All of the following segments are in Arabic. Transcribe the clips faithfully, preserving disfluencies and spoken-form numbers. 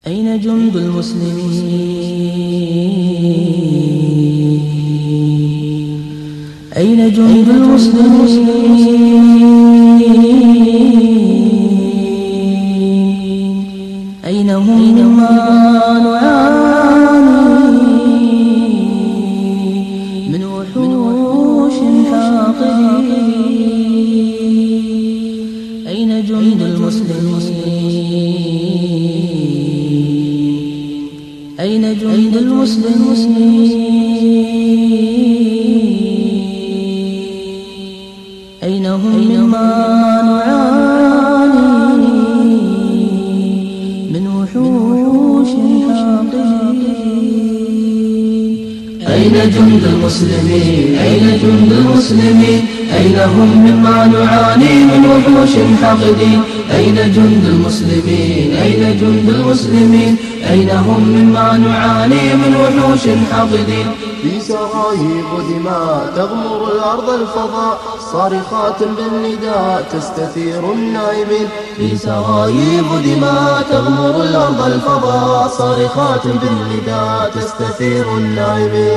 أين جند المسلمين؟ أين جند المسلمين؟ أين هم مما نعاني من وحوش حاقدين؟ أين جند المسلمين؟ أين جند المسلمين؟ أين هم مما نعاني من وحوش حاقدين؟ أين جند المسلمين؟ أين جند المسلمين؟ أين هم مما نعاني من وحوش حاقدين؟ أين جند المسلمين؟ أين جند المسلمين؟ أين هم مما نعاني من وحوش حاقدين؟ في سرايب دماء تغمر الأرض الفضاء، صارخات بالنداء تستثير النائمين. في سرايب دماء تغمر الأرض الفضاء، صارخات بالنداء تستثير النائمين.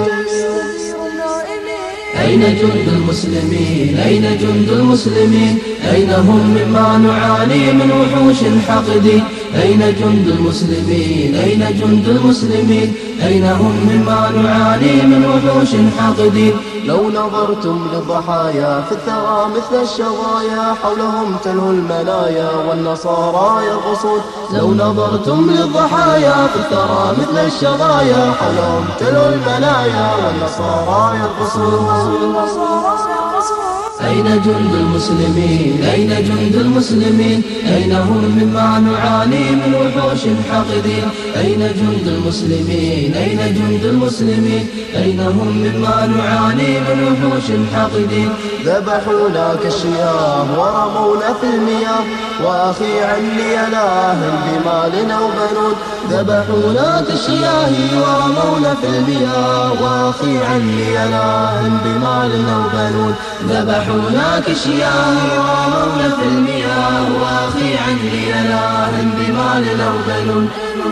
أين جند المسلمين؟ أين جند المسلمين؟ أين هم مما نعاني من وحوش حاقدين؟ أين جند المسلمين؟ أين جند المسلمين؟ أين هم مما نعاني من وحوش حاقدين؟ لو نظرتم للضحايا في الثرى مثل الشظايا، حولهم تلهو المنايا والنصارى يرقصون. لو نظرتم للضحايا في الثرى مثل الشظايا، حولهم تلهو المنايا والنصارى يرقصون. أين جند المسلمين؟ أين جند المسلمين؟ أين هم مما نعاني من وحوش حاقدين؟ أين جند المسلمين؟ أين جند المسلمين؟ أين هم مما نعاني من وحوش حاقدين؟ ذبحونا كالشياه ورمونا في المياه، وأخي عني إله بمال أو بنون. ذبحونا كالشياه ورمونا في المياه، وأخي عني إله بمال أو بنون. ذبحونا كالشياه ورمونا في المياه، وأخي عني إله بمال أو بنون.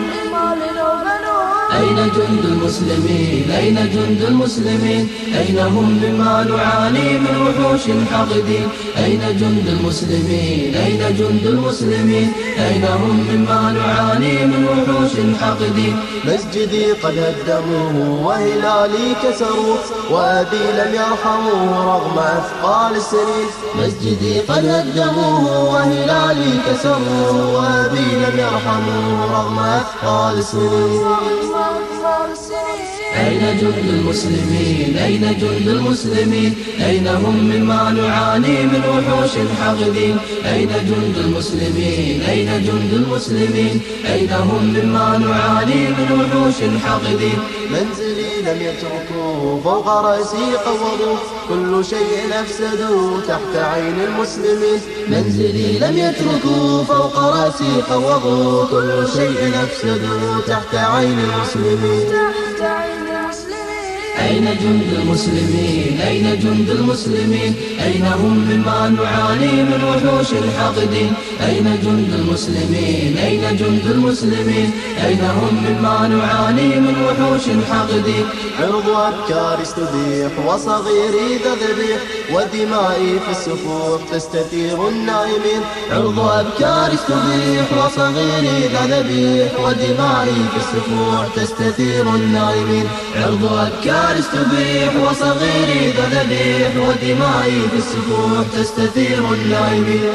أين جند المسلمين؟ أين جند المسلمين؟ أين هم مما نعاني من وحوش حاقدين؟ أين جند المسلمين؟ أين جند المسلمين؟ أين هم مما نعاني من وحوش حاقدين؟ مسجدي قد هدموه وهلالي كسروه، وأبي لم يرحموه رغم أثقال السنين. مسجدي قد هدموه وهلالي كسروه، وأبي لم يرحموه رغم أثقال السنين. أين جند المسلمين؟ أين جند المسلمين؟ أين هم مما نعاني من وحوش حاقدين؟ أين جند المسلمين؟ أين جند المسلمين؟ أين هم مما نعاني من وحوش حاقدين؟ منزلي لم يتركوه فوق رأسي قوضوه، كل شيء أفسدوه تحت عين المسلمين. منزلي لم يتركوه فوق رأسي قوضوه، كل شيء أفسدوه تحت عين المسلمين. أين جند المسلمين؟ أين جند المسلمين؟ أين هم مما نعاني من وحوش حاقدين؟ أين جند المسلمين؟ أين جند المسلمين؟ أين هم مما نعاني من وحوش حاقدين؟ عرض أبكار استبيح وصغيري ذا ذبيح، ودمائي في السفوح تستثير النائمين. عرض أبكار استبيح وصغيري ذا ذبيح، ودمائي في السفوح تستثير النائمين. عرض أبكار استبيح وصغيري ذا ذبيح، ودمائي في السفوح تستثير النائمين.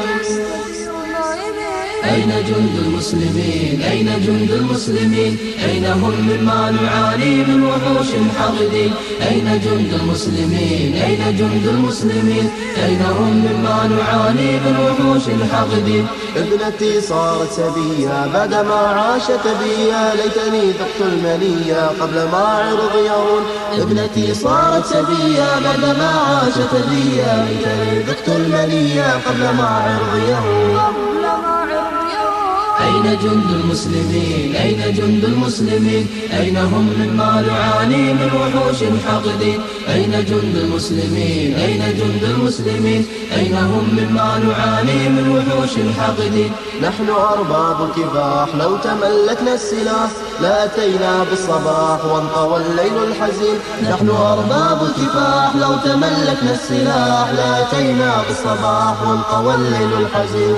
أين جند المسلمين؟ أين جند المسلمين؟ أين هم مما نعاني من وحوش حاقدين؟ أين جند المسلمين؟ أين جند المسلمين؟ أين هم مما نعاني من وحوش حاقدين؟ ابنتي صارت سبية بعدما عاشت بيا، ليتني ذقت المنية قبل ما عرض يرون. ابنتي صارت سبية بعدما عاشت بيا، ليتني ذقت المنية قبل ما عرض يرون. أين أين جند المسلمين أين جند المسلمين أين هم مما نعاني من وحوش حاقدين أين جند المسلمين أين جند المسلمين أين هم مما نعاني من وحوش حاقدين نحن أرباب الكفاح لو تملكنا السلاح لأتينا بالصباح وانطوى الليل الحزين. نحن أرباب الكفاح لو تملكنا السلاح لأتينا بالصباح وانطوى الليل الحزين.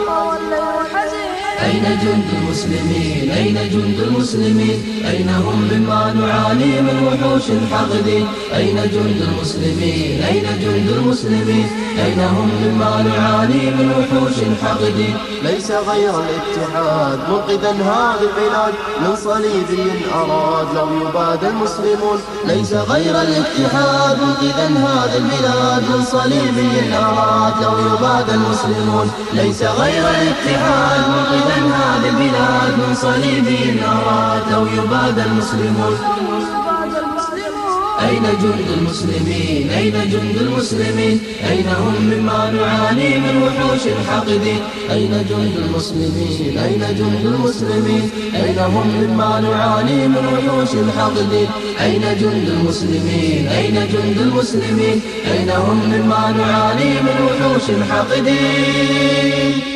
أين جند المسلمين أين جند المسلمين أين هم مما نعاني من وحوش حاقدين أين جند المسلمين أين جند المسلمين أين هم مما نعاني من وحوش حاقدين. ليس غير الاتحاد منقذا هذه البلاد من صليبي أراد لو يباد المسلمون. ليس غير الاتحاد منقذا هذه البلاد من صليبي أراد لو يباد المسلمون. ليس غير الاتحاد منقذا هذه البلاد من صليبي أراد لو يباد المسلمون. أين جند المسلمين أين جند المسلمين أين هم مما نعاني من وحوش حاقدين أين جند المسلمين أين جند المسلمين أين هم مما نعاني من وحوش حاقدين أين جند المسلمين أين جند المسلمين أين هم مما نعاني من وحوش حاقدين.